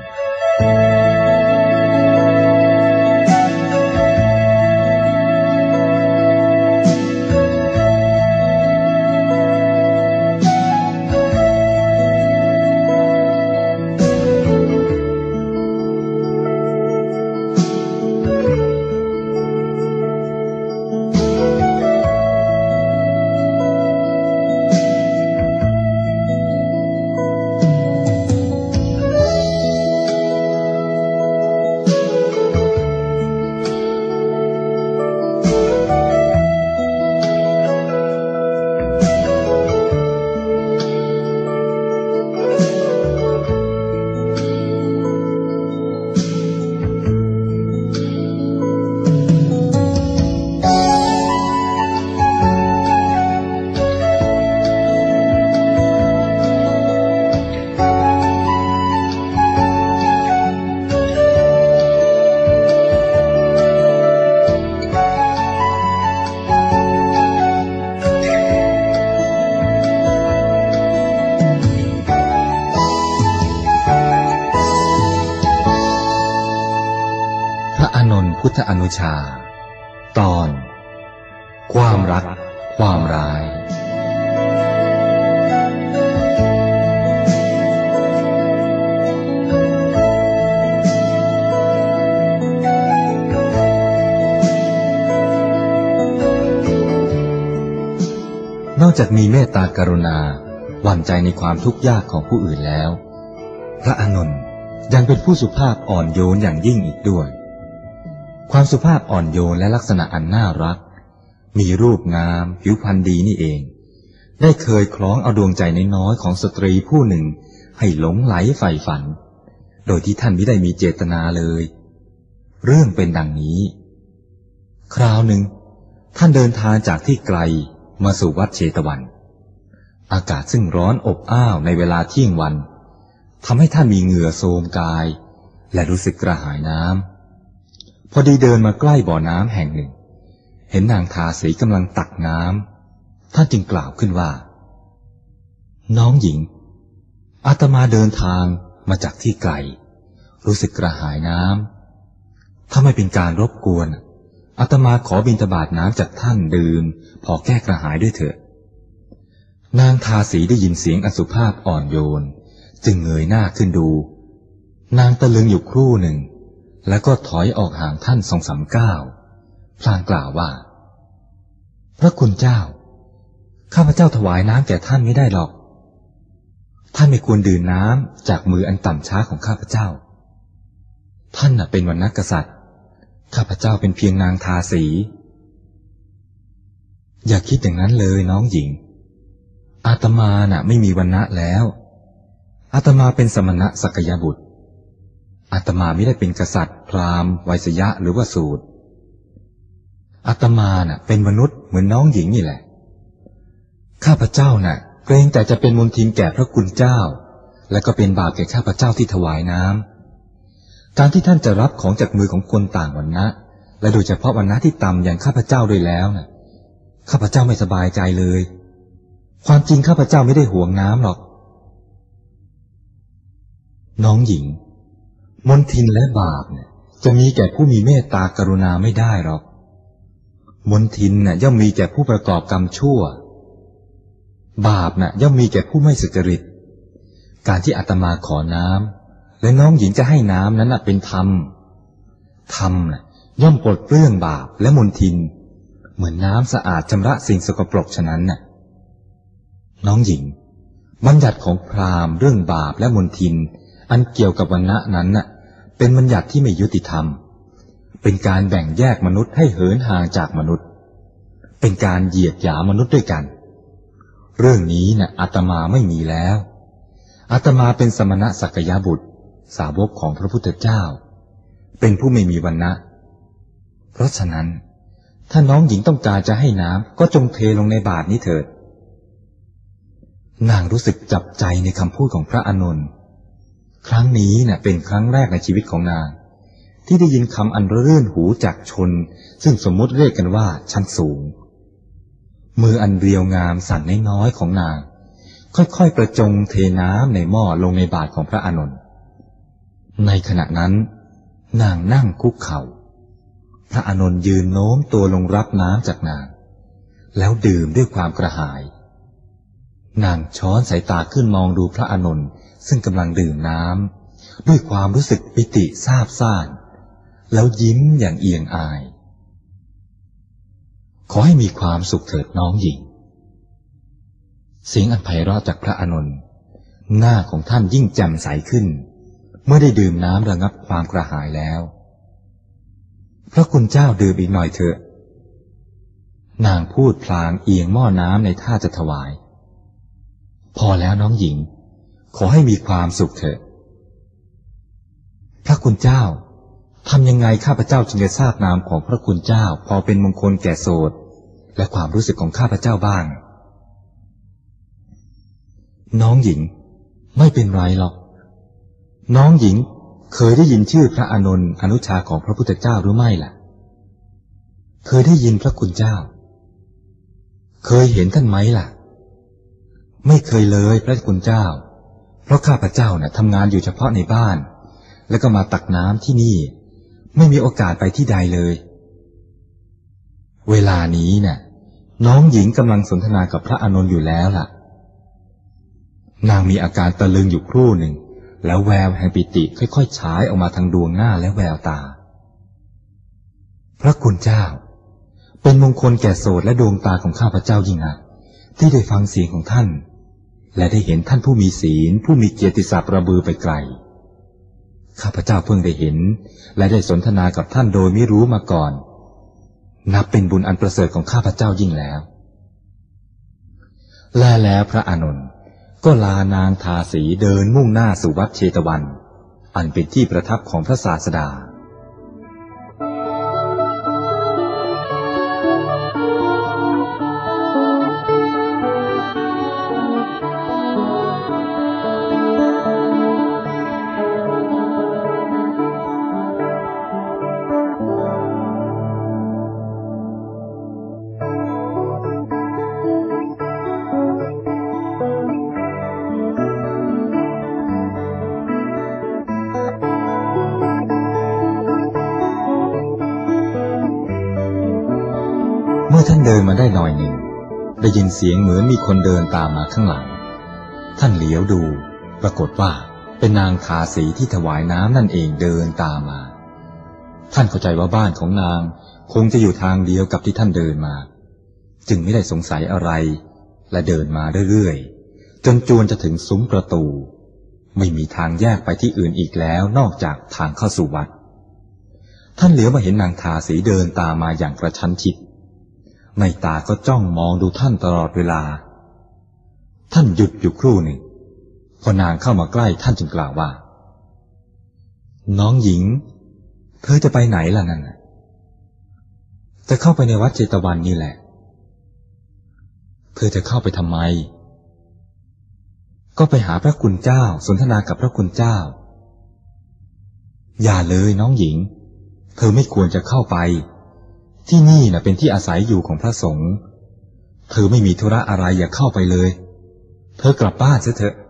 พุทธอนุชาตอนความรักความร้ายนอกจากมีเมตตากรุณาหวั่นใจในความทุกข์ยากของผู้อื่นแล้วพระอานนท์ยังเป็นผู้สุภาพอ่อนโยนอย่างยิ่งอีกด้วยความสุภาพอ่อนโยนและลักษณะอันน่ารักมีรูปงามผิวพรรณดีนี่เองได้เคยคล้องเอาดวงใจน้อยๆของสตรีผู้หนึ่งให้หลงไหลใฝ่ฝันโดยที่ท่านไม่ได้มีเจตนาเลยเรื่องเป็นดังนี้คราวหนึ่งท่านเดินทางจากที่ไกลมาสู่วัดเชตวันอากาศซึ่งร้อนอบอ้าวในเวลาเที่ยงวันทำให้ท่านมีเหงื่อโทรมกายและรู้สึกกระหายน้ำพอดีเดินมาใกล้บ่อน้ำแห่งหนึ่งเห็นนางทาสีกำลังตักน้ำท่านจึงกล่าวขึ้นว่าน้องหญิงอาตมาเดินทางมาจากที่ไกลรู้สึกกระหายน้ำถ้าไม่เป็นการรบกวนอาตมาขอบิณฑบาตน้ำจากท่านดื่มพอแก้กระหายด้วยเถิดนางทาสีได้ยินเสียงอสุภาพอ่อนโยนจึงเงยหน้าขึ้นดูนางตะลึงอยู่ครู่หนึ่งแล้วก็ถอยออกห่างท่าน2-3 ก้าวพลางกล่าวว่าพระคุณเจ้าข้าพเจ้าถวายน้ำแก่ท่านไม่ได้หรอกท่านไม่ควรดื่มน้ำจากมืออันต่ำช้าของข้าพเจ้าท่านเป็นวรรณกษัตริย์ข้าพเจ้าเป็นเพียงนางทาสีอย่าคิดอย่างนั้นเลยน้องหญิงอาตมาไม่มีวรรณะแล้วอาตมาเป็นสมณะสักยบุตรอาตมาไม่ได้เป็นกษัตริย์พราหมณ์ไวยสยะหรือว่าสูตรอาตมาเป็นมนุษย์เหมือนน้องหญิงนี่แหละข้าพเจ้าเกรงแต่จะเป็นมลทินแก่พระคุณเจ้าและก็เป็นบาปแก่ข้าพเจ้าที่ถวายน้ำการที่ท่านจะรับของจากมือของคนต่างวรรณะและโดยเฉพาะวรรณะที่ต่ำอย่างข้าพเจ้าด้วยแล้วข้าพเจ้าไม่สบายใจเลยความจริงข้าพเจ้าไม่ได้ห่วงน้ำหรอกน้องหญิงมลทินและบาปจะมีแก่ผู้มีเมตตากรุณาไม่ได้หรอกมลทินย่อมมีแก่ผู้ประกอบกรรมชั่วบาปน่ะย่อมมีแก่ผู้ไม่สุจริตการที่อาตมาขอน้ำและน้องหญิงจะให้น้ำนั้นน่ะเป็นธรรมธรรมน่ะย่อมปลดเปลื้องบาปและมลทินเหมือนน้ำสะอาดชำระสิ่งสกปรกฉะนั้นน่ะน้องหญิงบัญญัติของพราหมณ์เรื่องบาปและมลทินอันเกี่ยวกับวรรณะนั้นน่ะเป็นบัญญัติที่ไม่ยุติธรรมเป็นการแบ่งแยกมนุษย์ให้เหินห่างจากมนุษย์เป็นการเหยียดหยามมนุษย์ด้วยกันเรื่องนี้น่ะอาตมาไม่มีแล้วอาตมาเป็นสมณะสักยบุตรสาวกของพระพุทธเจ้าเป็นผู้ไม่มีวรรณะเพราะฉะนั้นถ้าน้องหญิงต้องการจะให้น้ำก็จงเทลงในบาตรนี้เถิดนางรู้สึกจับใจในคำพูดของพระอานนท์ครั้งนี้น่ะเป็นครั้งแรกในชีวิตของนางที่ได้ยินคำอันรื่นหูจากชนซึ่งสมมติเรียกกันว่าชั้นสูงมืออันเรียวงามสั่นน้อยๆของนางค่อยๆประจงเทน้ำในหม้อลงในบาตรของพระอานนท์ในขณะนั้นนางนั่งคุกเข่าพระอานนท์ยืนโน้มตัวลงรับน้ำจากนางแล้วดื่มด้วยความกระหายนางช้อนสายตาขึ้นมองดูพระอานนท์ซึ่งกำลังดื่มน้ำด้วยความรู้สึกปิติซาบซ่านแล้วยิ้มอย่างเอียงอายขอให้มีความสุขเถิดน้องหญิงเสียงอันไพเราะจากพระอานนท์หน้าของท่านยิ่งแจ่มใสขึ้นเมื่อได้ดื่มน้ำระงับความกระหายแล้วพระคุณเจ้าดื่มอีกหน่อยเถอะนางพูดพลางเอียงหม้อน้ำในท่าจะถวายพอแล้วน้องหญิงขอให้มีความสุขเถอะพระคุณเจ้าทำยังไงข้าพเจ้าจึงจะทราบนามของพระคุณเจ้าพอเป็นมงคลแก่โสดและความรู้สึกของข้าพเจ้าบ้างน้องหญิงไม่เป็นไรหรอกน้องหญิงเคยได้ยินชื่อพระอานนท์อนุชาของพระพุทธเจ้าหรือไม่ล่ะเคยได้ยินพระคุณเจ้าเคยเห็นท่านไหมล่ะไม่เคยเลยพระคุณเจ้าเพราะข้าพเจ้าน่ะทำงานอยู่เฉพาะในบ้านแล้วก็มาตักน้ำที่นี่ไม่มีโอกาสไปที่ใดเลยเวลานี้น่ะน้องหญิงกำลังสนทนากับพระอานนท์อยู่แล้วล่ะนางมีอาการตะลึงอยู่ครู่หนึ่งแล้วแววแห่งปิติค่อยๆฉายออกมาทางดวงหน้าและแววตาพระคุณเจ้าเป็นมงคลแก่โสตและดวงตาของข้าพเจ้ายิ่งนักที่ได้ฟังเสียงของท่านและได้เห็นท่านผู้มีศีลผู้มีเกียรติศักดิ์ระบือไปไกลข้าพเจ้าเพิ่งได้เห็นและได้สนทนากับท่านโดยไม่รู้มาก่อนนับเป็นบุญอันประเสริฐของข้าพเจ้ายิ่งแล้วแล้วพระอานนท์ก็ลานางทาสีเดินมุ่งหน้าสู่วัดเชตวันอันเป็นที่ประทับของพระศาสดาเมื่อท่านเดินมาได้หน่อยหนึ่งได้ยินเสียงเหมือนมีคนเดินตามมาข้างหลังท่านเหลียวดูปรากฏว่าเป็นนางทาสีที่ถวายน้ำนั่นเองเดินตามมาท่านเข้าใจว่าบ้านของนางคงจะอยู่ทางเดียวกับที่ท่านเดินมาจึงไม่ได้สงสัยอะไรและเดินมาเรื่อยๆจนจวนจะถึงซุ้มประตูไม่มีทางแยกไปที่อื่นอีกแล้วนอกจากทางเข้าสู่วัดท่านเหลียวมาเห็นนางทาสีเดินตามมาอย่างกระชั้นชิดในตาก็จ้องมองดูท่านตลอดเวลาท่านหยุดอยู่ครู่หนึ่งพอนางเข้ามาใกล้ท่านจึงกล่าวว่าน้องหญิงเธอจะไปไหนล่ะนั่นจะเข้าไปในวัดเจตวันนี่แหละเธอจะเข้าไปทำไมก็ไปหาพระคุณเจ้าสนทนากับพระคุณเจ้าอย่าเลยน้องหญิงเธอไม่ควรจะเข้าไปที่นี่น่ะเป็นที่อาศัยอยู่ของพระสงฆ์เธอไม่มีธุระอะไรอย่าเข้าไปเลยเธอกลับบ้านเสียเถอะ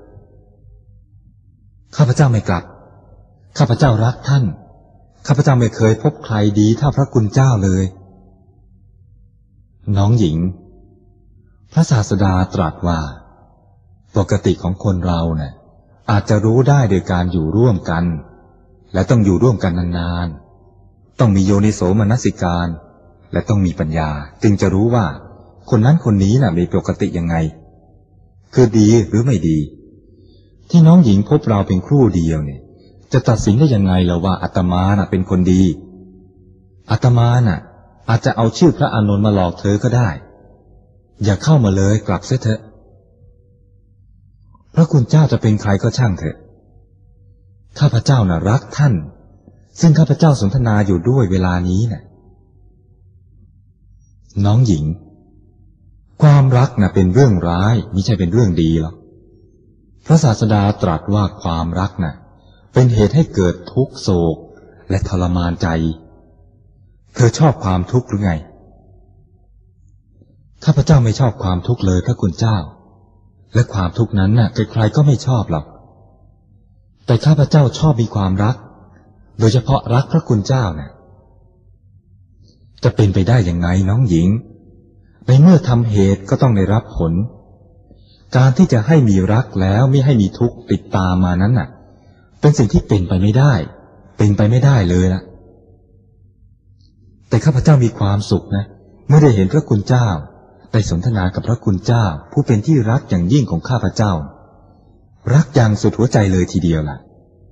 ข้าพเจ้าไม่กลับข้าพเจ้ารักท่านข้าพเจ้าไม่เคยพบใครดีเท่าพระคุณเจ้าเลยน้องหญิงพระศาสดาตรัสว่าปกติของคนเราเนี่ยอาจจะรู้ได้โดยการอยู่ร่วมกันและต้องอยู่ร่วมกันนานๆต้องมีโยนิโสมนสิการและต้องมีปัญญาจึงจะรู้ว่าคนนั้นคนนี้น่ะมีปกติยังไงคือดีหรือไม่ดีที่น้องหญิงพบเราเป็นครู่เดียวเนี่ยจะตัดสินได้ยังไงล่ะว่าอาตมาน่ะเป็นคนดีอาตมาน่ะอาจจะเอาชื่อพระอานนท์มาหลอกเธอก็ได้อย่าเข้ามาเลยกลับเสียเถอะพระคุณเจ้าจะเป็นใครก็ช่างเถอะข้าพเจ้าน่ะรักท่านซึ่งข้าพเจ้าสนทนาอยู่ด้วยเวลานี้น่ะน้องหญิงความรักน่ะเป็นเรื่องร้ายมิใช่เป็นเรื่องดีหรอกพระศาสดาตรัสว่าความรักน่ะเป็นเหตุให้เกิดทุกข์โศกและทรมานใจเธอชอบความทุกข์หรือไงข้าพเจ้าไม่ชอบความทุกข์เลยพระคุณเจ้าและความทุกข์นั้นน่ะใครๆก็ไม่ชอบหรอกแต่ข้าพเจ้าชอบมีความรักโดยเฉพาะรักพระคุณเจ้าน่ะจะเป็นไปได้ยังไงน้องหญิงในเมื่อทำเหตุก็ต้องได้รับผลการที่จะให้มีรักแล้วไม่ให้มีทุกข์ติดตามมานั้นน่ะเป็นสิ่งที่เป็นไปไม่ได้เป็นไปไม่ได้เลยล่ะแต่ข้าพเจ้ามีความสุขนะเมื่อได้เห็นพระคุณเจ้าได้สนทนากับพระคุณเจ้าผู้เป็นที่รักอย่างยิ่งของข้าพเจ้ารักอย่างสุดหัวใจเลยทีเดียวล่ะ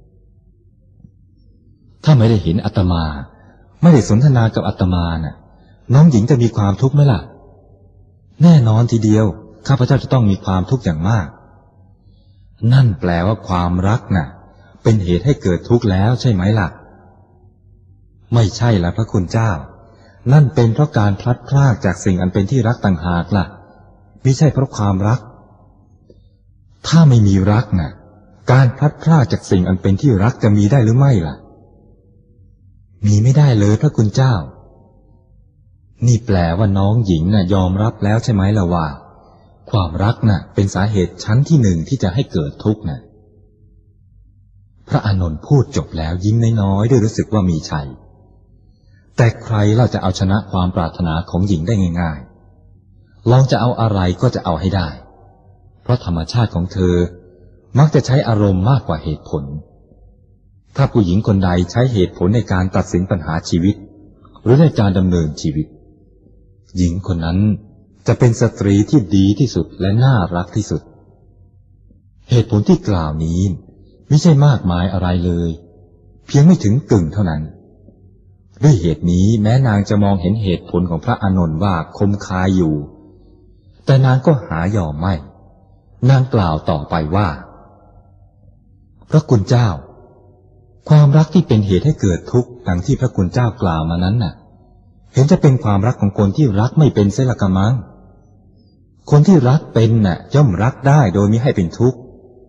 ถ้าไม่ได้เห็นอาตมาไม่ได้สนทนากับอาตมาน่ะน้องหญิงจะมีความทุกข์ไหมล่ะแน่นอนทีเดียวข้าพเจ้าจะต้องมีความทุกข์อย่างมากนั่นแปลว่าความรักน่ะเป็นเหตุให้เกิดทุกข์แล้วใช่ไหมล่ะไม่ใช่ล่ะพระคุณเจ้านั่นเป็นเพราะการพลัดพรากจากสิ่งอันเป็นที่รักต่างหากล่ะไม่ใช่เพราะความรักถ้าไม่มีรักน่ะการพลัดพรากจากสิ่งอันเป็นที่รักจะมีได้หรือไม่ล่ะมีไม่ได้เลยพระคุณเจ้านี่แปลว่าน้องหญิงน่ะยอมรับแล้วใช่ไหมล่ะว่าความรักน่ะเป็นสาเหตุชั้นที่หนึ่งที่จะให้เกิดทุกข์น่ะพระอานนท์พูดจบแล้วยิ้มน้อยๆด้วยรู้สึกว่ามีชัยแต่ใครเราจะเอาชนะความปรารถนาของหญิงได้ง่ายๆลองจะเอาอะไรก็จะเอาให้ได้เพราะธรรมชาติของเธอมักจะใช้อารมณ์มากกว่าเหตุผลถ้าผู้หญิงคนใดใช้เหตุผลในการตัดสินปัญหาชีวิตหรือในการดำเนินชีวิตหญิงคนนั้นจะเป็นสตรีที่ดีที่สุดและน่ารักที่สุดเหตุผลที่กล่าวนี้ไม่ใช่มากมายอะไรเลยเพียงไม่ถึงกึ่งเท่านั้นด้วยเหตุนี้แม้นางจะมองเห็นเหตุผลของพระอานนท์ว่าคมคายอยู่แต่นางก็หายอมไม่นางกล่าวต่อไปว่าพระคุณเจ้าความรักที่เป็นเหตุให้เกิดทุกข์ดังที่พระคุณเจ้ากล่าวมานั้นน่ะเห็นจะเป็นความรักของคนที่รักไม่เป็นเสียละกะมังคนที่รักเป็นน่ะย่อมรักได้โดยมิให้เป็นทุกข์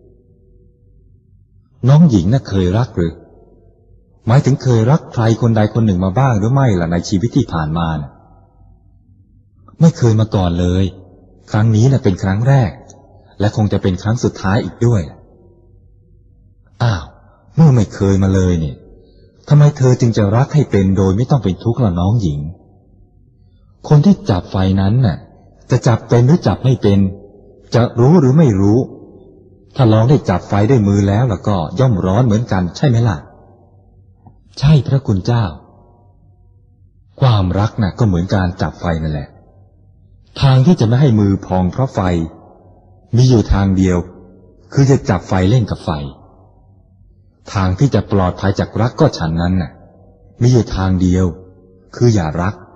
น้องหญิงน่ะเคยรักหรือหมายถึงเคยรักใครคนใดคนหนึ่งมาบ้างหรือไม่ล่ะในชีวิตที่ผ่านมาน่ะไม่เคยมาก่อนเลยครั้งนี้น่ะเป็นครั้งแรกและคงจะเป็นครั้งสุดท้ายอีกด้วยอ้าวเมื่อไม่เคยมาเลยเนี่ยทำไมเธอจึงจะรักให้เป็นโดยไม่ต้องเป็นทุกข์ล่ะน้องหญิงคนที่จับไฟนั้นน่ะจะจับเป็นหรือจับไม่เป็นจะรู้หรือไม่รู้ถ้าลองได้จับไฟด้วยมือแล้วก็ย่อมร้อนเหมือนกันใช่ไหมล่ะใช่พระคุณเจ้าความรักน่ะก็เหมือนการจับไฟนั่นแหละทางที่จะไม่ให้มือพองเพราะไฟมีอยู่ทางเดียวคือจะจับไฟเล่นกับไฟทางที่จะปลอดภัยจากรักก็ฉันนั้นน่ะมีอยู่ทางเดียวคืออย่ารัก